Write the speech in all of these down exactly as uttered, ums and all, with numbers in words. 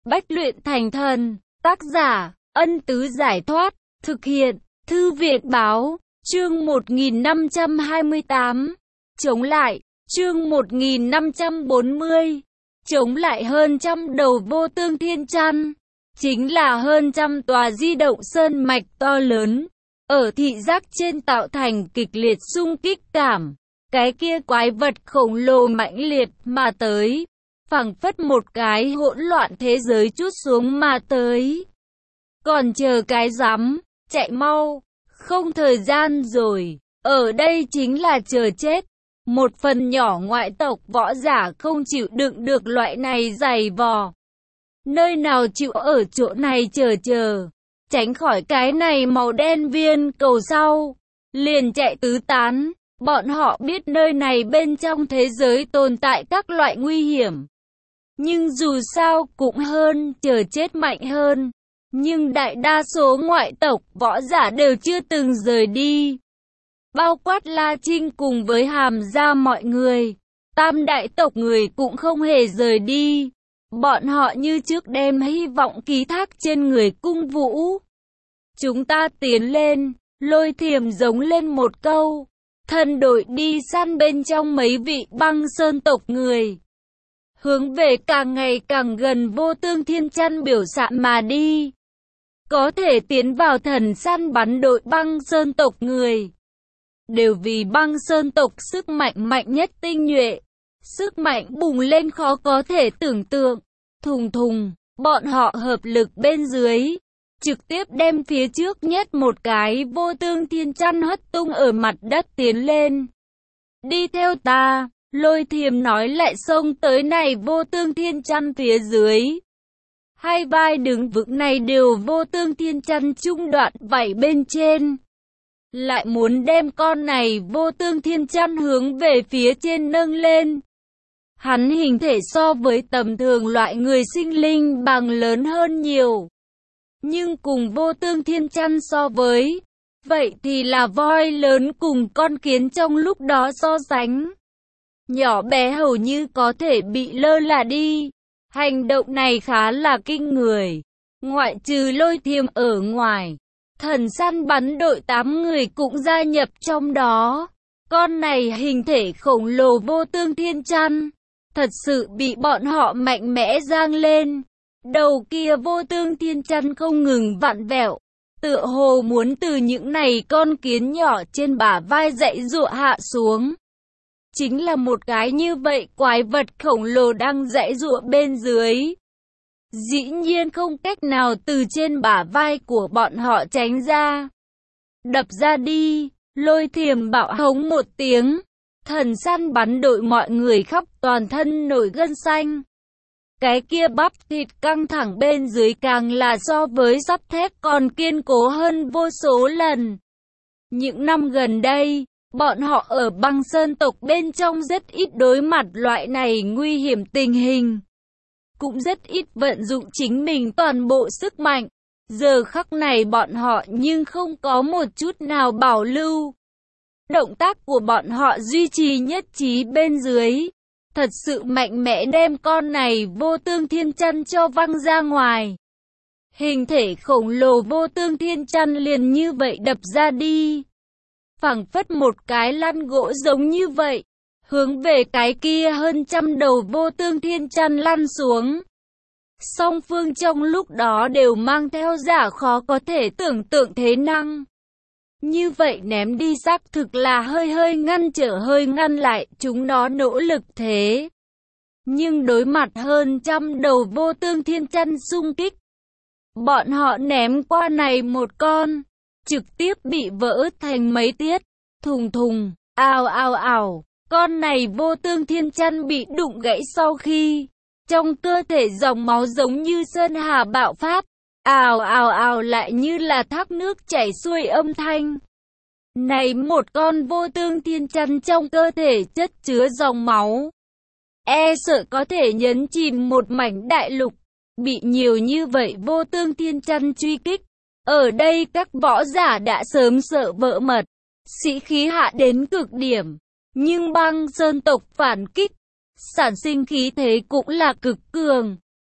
Bách luyện thành thần. Tác giả, Ân Tứ Giải Thoát. Thực hiện, Thư viện Báo. Chương một nghìn năm trăm hai mươi tám. Chống lại. Chương một nghìn năm trăm bốn mươi. Chống lại hơn trăm đầu vô tương thiên chăn. Chính là hơn trăm tòa di động sơn mạch to lớn. Ở thị giác trên tạo thành kịch liệt xung kích cảm. Cái kia quái vật khổng lồ mãnh liệt mà tới. Phảng phất một cái hỗn loạn thế giới trút xuống mà tới. Còn chờ cái rắm, chạy mau, không thời gian rồi. Ở đây chính là chờ chết. Một phần nhỏ ngoại tộc võ giả không chịu đựng được loại này dày vò. Nơi nào chịu ở chỗ này chờ chờ. Tránh khỏi cái này màu đen viên cầu sau. Liền chạy tứ tán. Bọn họ biết nơi này bên trong thế giới tồn tại các loại nguy hiểm. Nhưng dù sao cũng hơn chờ chết mạnh hơn. Nhưng đại đa số ngoại tộc võ giả đều chưa từng rời đi. Bao quát La Trinh cùng với Hàm gia mọi người. Tam đại tộc người cũng không hề rời đi. Bọn họ như trước đem hy vọng ký thác trên người Cung Vũ. Chúng ta tiến lên, Lôi Thiềm giống lên một câu. Thần đội đi săn bên trong mấy vị băng sơn tộc người. Hướng về càng ngày càng gần vô tương thiên chăn biểu xạ mà đi. Có thể tiến vào thần săn bắn đội băng sơn tộc người. Đều vì băng sơn tộc sức mạnh mạnh nhất tinh nhuệ. Sức mạnh bùng lên khó có thể tưởng tượng. Thùng thùng, bọn họ hợp lực bên dưới. Trực tiếp đem phía trước nhất một cái vô tương thiên chăn hất tung ở mặt đất tiến lên. Đi theo ta, Lôi Thiềm nói lại xông tới này vô tương thiên chăn phía dưới. Hai vai đứng vững này đều vô tương thiên chăn trung đoạn vảy bên trên. Lại muốn đem con này vô tương thiên chăn hướng về phía trên nâng lên. Hắn hình thể so với tầm thường loại người sinh linh bằng lớn hơn nhiều. Nhưng cùng vô tương thiên chăn so với, vậy thì là voi lớn cùng con kiến trong lúc đó so sánh. Nhỏ bé hầu như có thể bị lơ là đi. Hành động này khá là kinh người. Ngoại trừ Lôi Thiềm ở ngoài, thần săn bắn đội tám người cũng gia nhập trong đó. Con này hình thể khổng lồ vô tương thiên chăn, thật sự bị bọn họ mạnh mẽ giang lên. Đầu kia vô tương thiên chăn không ngừng vặn vẹo, tựa hồ muốn từ những này con kiến nhỏ trên bả vai dãy dụa hạ xuống. Chính là một cái như vậy quái vật khổng lồ đang dãy dụa bên dưới. Dĩ nhiên không cách nào từ trên bả vai của bọn họ tránh ra. Đập ra đi, Lôi Thiềm bạo hống một tiếng. Thần săn bắn đội mọi người khắp toàn thân nổi gân xanh. Cái kia bắp thịt căng thẳng bên dưới càng là so với sắt thép còn kiên cố hơn vô số lần. Những năm gần đây, bọn họ ở băng sơn tộc bên trong rất ít đối mặt loại này nguy hiểm tình hình. Cũng rất ít vận dụng chính mình toàn bộ sức mạnh. Giờ khắc này bọn họ nhưng không có một chút nào bảo lưu. Động tác của bọn họ duy trì nhất trí bên dưới. Thật sự mạnh mẽ đem con này vô tương thiên chăn cho văng ra ngoài. Hình thể khổng lồ vô tương thiên chăn liền như vậy đập ra đi. Phảng phất một cái lăn gỗ giống như vậy. Hướng về cái kia hơn trăm đầu vô tương thiên chăn lăn xuống. Song phương trong lúc đó đều mang theo giả khó có thể tưởng tượng thế năng. Như vậy ném đi xác thực là hơi hơi ngăn trở hơi ngăn lại chúng nó nỗ lực thế. Nhưng đối mặt hơn trăm đầu vô tương thiên chăn xung kích. Bọn họ ném qua này một con. Trực tiếp bị vỡ thành mấy tiết. Thùng thùng, ào ào ào. Con này vô tương thiên chăn bị đụng gãy sau khi. Trong cơ thể dòng máu giống như sơn hà bạo phát. Ào ào ào lại như là thác nước chảy xuôi âm thanh. Này một con vô tương thiên chăn trong cơ thể chất chứa dòng máu. E sợ có thể nhấn chìm một mảnh đại lục. Bị nhiều như vậy vô tương thiên chăn truy kích. Ở đây các võ giả đã sớm sợ vỡ mật. Sĩ khí hạ đến cực điểm. Nhưng băng sơn tộc phản kích. Sản sinh khí thế cũng là cực cường.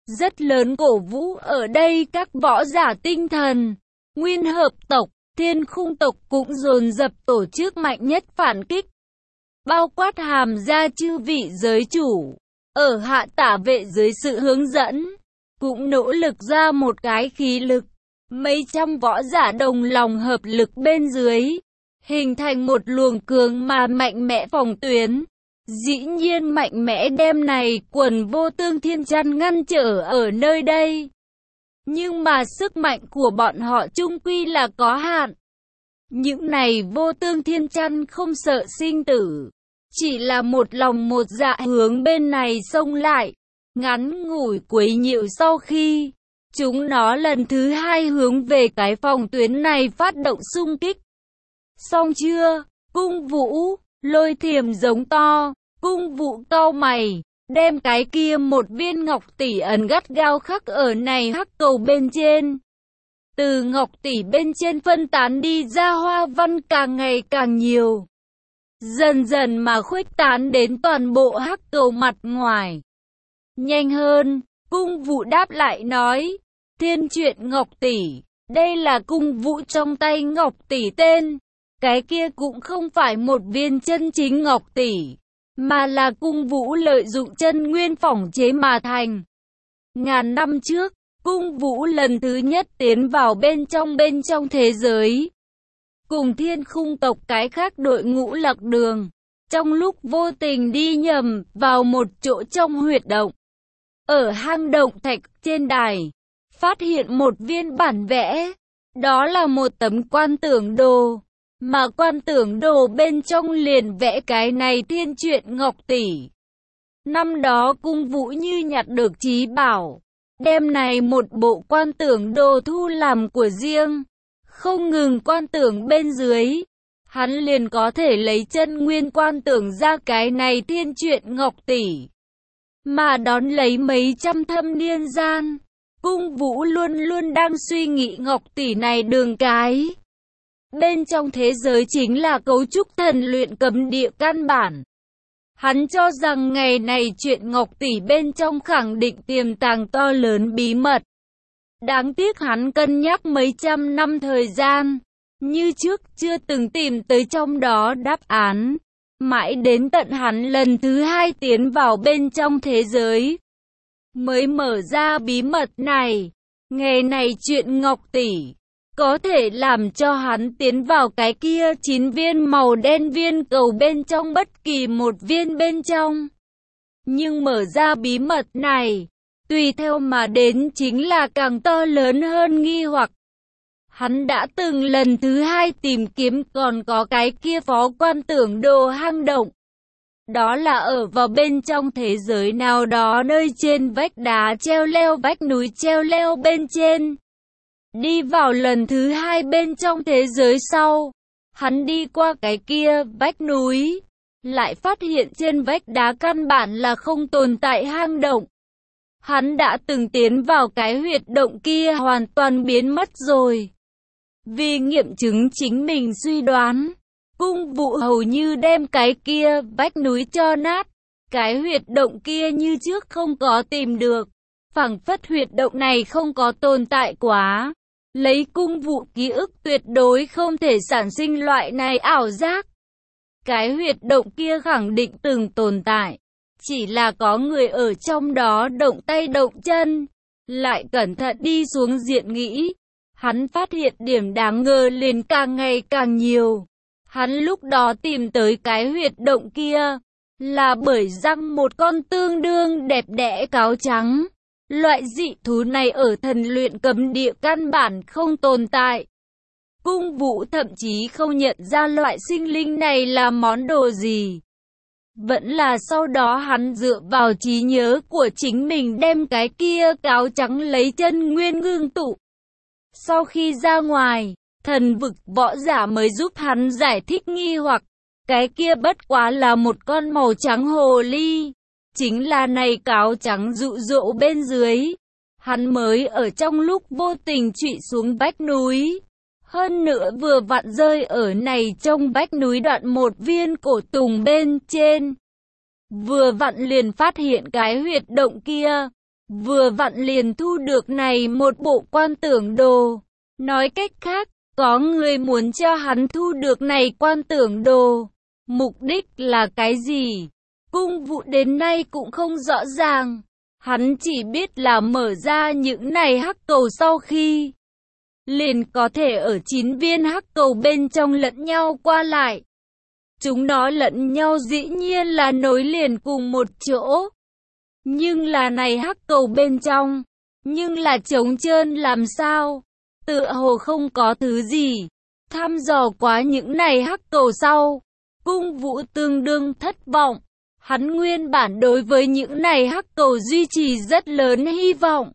rất lớn cổ vũ ở đây các võ giả tinh thần. Nguyên hợp tộc, Thiên Khung tộc cũng dồn dập tổ chức mạnh nhất phản kích. Bao quát Hàm gia chư vị giới chủ, ở Hạ Tả vệ dưới sự hướng dẫn, cũng nỗ lực ra một cái khí lực. Mấy trăm võ giả đồng lòng hợp lực bên dưới, hình thành một luồng cường mà mạnh mẽ phòng tuyến. Dĩ nhiên mạnh mẽ đem này quần vô tương thiên chăn ngăn trở ở nơi đây. Nhưng mà sức mạnh của bọn họ chung quy là có hạn. Những này vô tương thiên chăn không sợ sinh tử, chỉ là một lòng một dạ hướng bên này xông lại. Ngắn ngủi quấy nhiễu sau khi chúng nó lần thứ hai hướng về cái phòng tuyến này phát động xung kích. Xong chưa? Cung Vũ, Lôi Thiềm giống to. Cung Vũ cau mày, đem cái kia một viên ngọc tỷ ấn gắt gao khắc ở này hắc cầu bên trên. Từ ngọc tỷ bên trên phân tán đi ra hoa văn càng ngày càng nhiều, dần dần mà khuếch tán đến toàn bộ hắc cầu mặt ngoài. Nhanh hơn, Cung Vũ đáp lại nói, Thiên Truyện Ngọc tỷ, đây là Cung Vũ trong tay ngọc tỷ tên, cái kia cũng không phải một viên chân chính ngọc tỷ, mà là Cung Vũ lợi dụng chân nguyên phỏng chế mà thành. Ngàn năm trước, Cung Vũ lần thứ nhất tiến vào bên trong bên trong thế giới, cùng Thiên Khung tộc cái khác đội ngũ lạc đường, trong lúc vô tình đi nhầm vào một chỗ trong huyệt động. Ở hang động thạch trên đài, phát hiện một viên bản vẽ, đó là một tấm quan tưởng đồ, mà quan tưởng đồ bên trong liền vẽ cái này Thiên Truyện Ngọc tỷ. Năm đó Cung Vũ như nhặt được trí bảo, đem này một bộ quan tưởng đồ thu làm của riêng, không ngừng quan tưởng bên dưới, hắn liền có thể lấy chân nguyên quan tưởng ra cái này Thiên Truyện Ngọc tỷ. Mà đón lấy mấy trăm thâm niên gian, Cung Vũ luôn luôn đang suy nghĩ ngọc tỷ này đường cái. Bên trong thế giới chính là cấu trúc thần luyện cấm địa căn bản. Hắn cho rằng ngày này chuyện ngọc tỷ bên trong khẳng định tiềm tàng to lớn bí mật. Đáng tiếc hắn cân nhắc mấy trăm năm thời gian, như trước chưa từng tìm tới trong đó đáp án. Mãi đến tận hắn lần thứ hai tiến vào bên trong thế giới, mới mở ra bí mật này. Ngày này chuyện ngọc tỷ, có thể làm cho hắn tiến vào cái kia chín viên màu đen viên cầu bên trong bất kỳ một viên bên trong. Nhưng mở ra bí mật này, tùy theo mà đến chính là càng to lớn hơn nghi hoặc. Hắn đã từng lần thứ hai tìm kiếm còn có cái kia phó quan tưởng đồ hang động. Đó là ở vào bên trong thế giới nào đó nơi trên vách đá treo leo vách núi treo leo bên trên. Đi vào lần thứ hai bên trong thế giới sau, hắn đi qua cái kia vách núi, lại phát hiện trên vách đá căn bản là không tồn tại hang động. Hắn đã từng tiến vào cái huyệt động kia hoàn toàn biến mất rồi. Vì nghiệm chứng chính mình suy đoán, Cung Vũ hầu như đem cái kia vách núi cho nát. Cái huyệt động kia như trước không có tìm được, phảng phất huyệt động này không có tồn tại quá. Lấy Cung Vũ ký ức tuyệt đối không thể sản sinh loại này ảo giác. Cái huyệt động kia khẳng định từng tồn tại, chỉ là có người ở trong đó động tay động chân. Lại cẩn thận đi xuống diện nghĩ, hắn phát hiện điểm đáng ngờ liền càng ngày càng nhiều. Hắn lúc đó tìm tới cái huyệt động kia, là bởi răng một con tương đương đẹp đẽ cáo trắng. Loại dị thú này ở thần luyện cấm địa căn bản không tồn tại. Cung Vũ thậm chí không nhận ra loại sinh linh này là món đồ gì. Vẫn là sau đó hắn dựa vào trí nhớ của chính mình đem cái kia cáo trắng lấy chân nguyên ngưng tụ. Sau khi ra ngoài, thần vực võ giả mới giúp hắn giải thích nghi hoặc. Cái kia bất quá là một con màu trắng hồ ly. Chính là này cáo trắng dụ dỗ bên dưới. Hắn mới ở trong lúc vô tình trụy xuống vách núi. Hơn nữa vừa vặn rơi ở này trong vách núi đoạn một viên cổ tùng bên trên. Vừa vặn liền phát hiện cái huyệt động kia. vừa vặn liền thu được này một bộ quan tưởng đồ. Nói cách khác, có người muốn cho hắn thu được này quan tưởng đồ. Mục đích là cái gì? Cung Vũ đến nay cũng không rõ ràng. Hắn chỉ biết là mở ra những này hắc cầu sau khi liền có thể ở chín viên hắc cầu bên trong lẫn nhau qua lại. Chúng nó lẫn nhau dĩ nhiên là nối liền cùng một chỗ. Nhưng là này hắc cầu bên trong, nhưng là trống trơn làm sao? Tựa hồ không có thứ gì. Thăm dò quá những này hắc cầu sau, Cung Vũ tương đương thất vọng. Hắn nguyên bản đối với những này hắc cầu duy trì rất lớn hy vọng.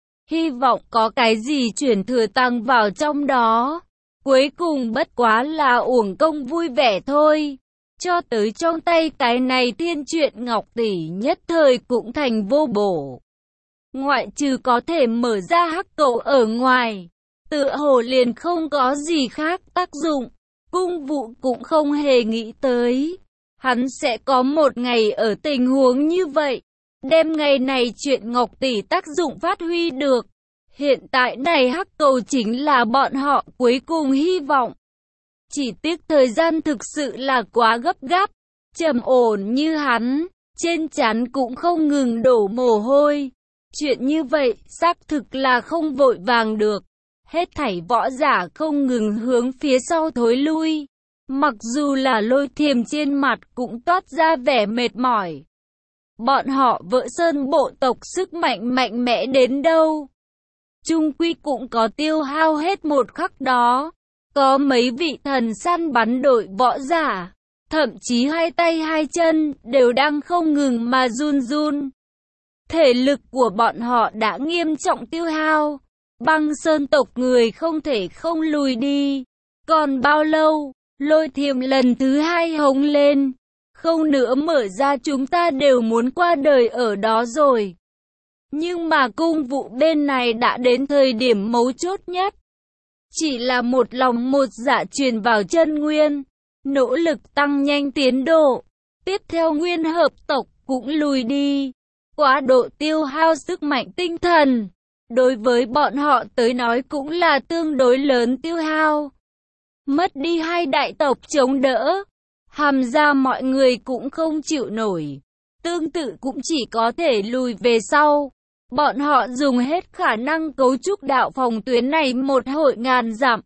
Hy vọng có cái gì chuyển thừa tăng vào trong đó. Cuối cùng bất quá là uổng công vui vẻ thôi. Cho tới trong tay cái này thiên truyện ngọc tỷ nhất thời cũng thành vô bổ. Ngoại trừ có thể mở ra hắc cầu ở ngoài, tựa hồ liền không có gì khác tác dụng. Cung Vũ cũng không hề nghĩ tới hắn sẽ có một ngày ở tình huống như vậy, đem ngày này chuyện ngọc tỷ tác dụng phát huy được. Hiện tại này hắc cầu chính là bọn họ cuối cùng hy vọng. Chỉ tiếc thời gian thực sự là quá gấp gáp, trầm ổn như hắn, trên trán cũng không ngừng đổ mồ hôi. Chuyện như vậy, xác thực là không vội vàng được. Hết thảy võ giả không ngừng hướng phía sau thối lui. Mặc dù là Lôi Thiềm trên mặt cũng toát ra vẻ mệt mỏi. Bọn họ Vỡ Sơn bộ tộc sức mạnh mạnh mẽ đến đâu, chung quy cũng có tiêu hao hết một khắc đó. Có mấy vị thần săn bắn đội võ giả, thậm chí hai tay hai chân đều đang không ngừng mà run run. Thể lực của bọn họ đã nghiêm trọng tiêu hao. Băng Sơn tộc người không thể không lùi đi. Còn bao lâu? Lôi Thiềm lần thứ hai hống lên. Không nữa mở ra chúng ta đều muốn qua đời ở đó rồi. Nhưng mà Cung Vũ bên này đã đến thời điểm mấu chốt nhất. Chỉ là một lòng một dạ truyền vào chân nguyên, nỗ lực tăng nhanh tiến độ. Tiếp theo nguyên hợp tộc cũng lùi đi. Quá độ tiêu hao sức mạnh tinh thần, đối với bọn họ tới nói cũng là tương đối lớn tiêu hao. Mất đi hai đại tộc chống đỡ, Hàm gia mọi người cũng không chịu nổi. Tương tự cũng chỉ có thể lùi về sau. Bọn họ dùng hết khả năng cấu trúc đạo phòng tuyến này một hội ngàn dặm.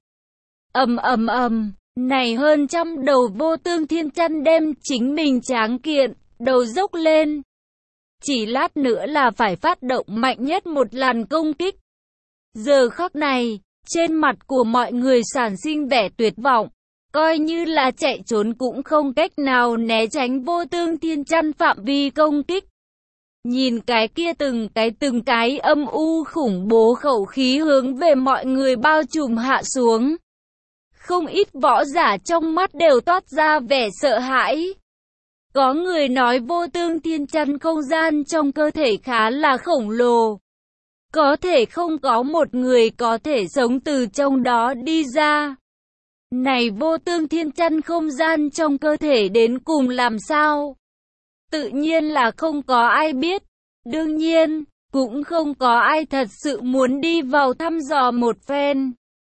Ầm ầm ầm, này hơn trăm đầu vô tương thiên chăn đem chính mình tráng kiện, đầu dốc lên. Chỉ lát nữa là phải phát động mạnh nhất một làn công kích. Giờ khắc này, trên mặt của mọi người sản sinh vẻ tuyệt vọng. Coi như là chạy trốn cũng không cách nào né tránh vô tương thiên chăn phạm vi công kích. Nhìn cái kia từng cái từng cái âm u khủng bố khẩu khí hướng về mọi người bao trùm hạ xuống. Không ít võ giả trong mắt đều toát ra vẻ sợ hãi. Có người nói vô tương thiên chăn không gian trong cơ thể khá là khổng lồ. Có thể không có một người có thể sống từ trong đó đi ra. Này vô tương thiên chăn không gian trong cơ thể đến cùng làm sao? Tự nhiên là không có ai biết. Đương nhiên, cũng không có ai thật sự muốn đi vào thăm dò một phen.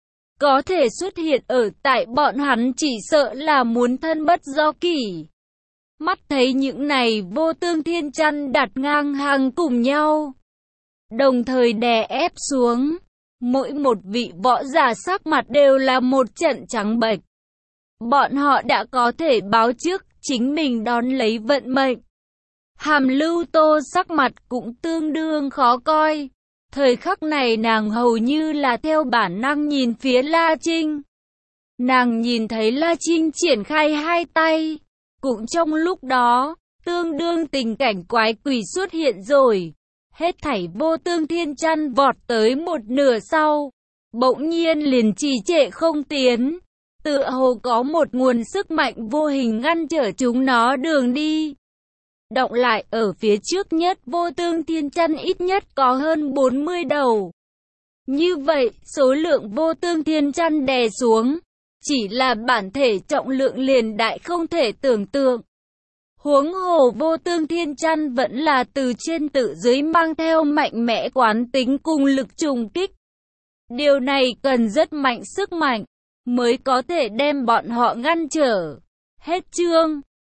Có thể xuất hiện ở tại bọn hắn chỉ sợ là muốn thân bất do kỷ. Mắt thấy những này vô tương thiên chăn đặt ngang hàng cùng nhau, đồng thời đè ép xuống. Mỗi một vị võ giả sắc mặt đều là một trận trắng bệch. Bọn họ đã có thể báo trước chính mình đón lấy vận mệnh. Hàm Lưu Tô sắc mặt cũng tương đương khó coi. Thời khắc này nàng hầu như là theo bản năng nhìn phía La Trinh. Nàng nhìn thấy La Trinh triển khai hai tay. Cũng trong lúc đó, tương đương tình cảnh quái quỷ xuất hiện rồi. Hết thảy vô tương thiên chăn vọt tới một nửa sau, bỗng nhiên liền trì trệ không tiến. Tựa hồ có một nguồn sức mạnh vô hình ngăn trở chúng nó đường đi. Động lại ở phía trước nhất vô tương thiên chăn ít nhất có hơn bốn mươi đầu. Như vậy, số lượng vô tương thiên chăn đè xuống, chỉ là bản thể trọng lượng liền đại không thể tưởng tượng. Huống hồ vô tương thiên chăn vẫn là từ trên tự dưới mang theo mạnh mẽ quán tính cùng lực trùng kích. Điều này cần rất mạnh sức mạnh, mới có thể đem bọn họ ngăn trở. Hết chương.